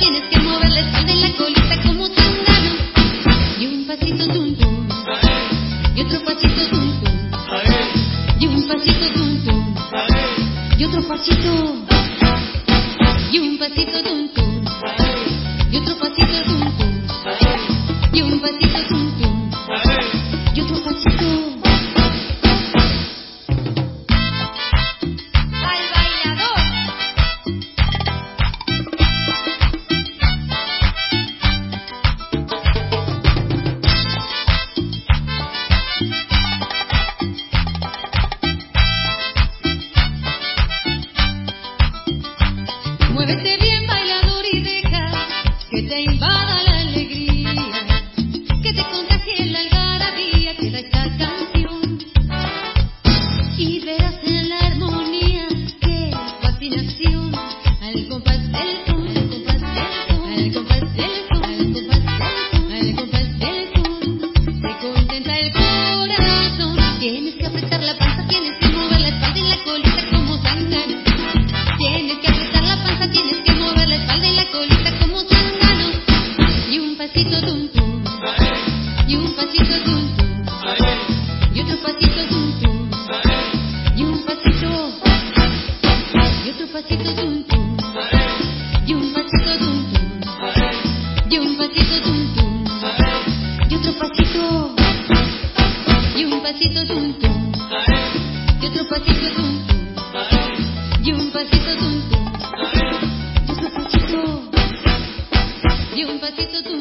tienes que mover la espalda y la colita como zángano. Y un pasito tum tum, y otro pasito tum tum, y un pasito tum tum, y otro pasito, y un pasito tum tum, y otro pasito tum tum, y un pasito tum tum, y otro pasito. Muévete bien, bailador, y deja que te invada la alegría, que te contagie la algarabía que da esta canción. Y verás en la armonía que fascinación al compás del son, al compás del son, al compás del son, al compás del son, al compás del son. Te contenta el corazón. Tienes que apretar la panza, tienes que mover la espalda y la colita como zángano. Tienes que apretar la panza, tienes que mover la espalda y la colita como zángano. Y un pasito tum tum, y un pasito tum tum, y otro pasito tum tum, y un pasito, y otro pasito tum tum, y un pasito tum tum, y un pasito tum tum, y otro pasito, y un pasito tum tum, y otro pasito tum tum, y un pasito tum tum, y otro pasito, y un pasito tum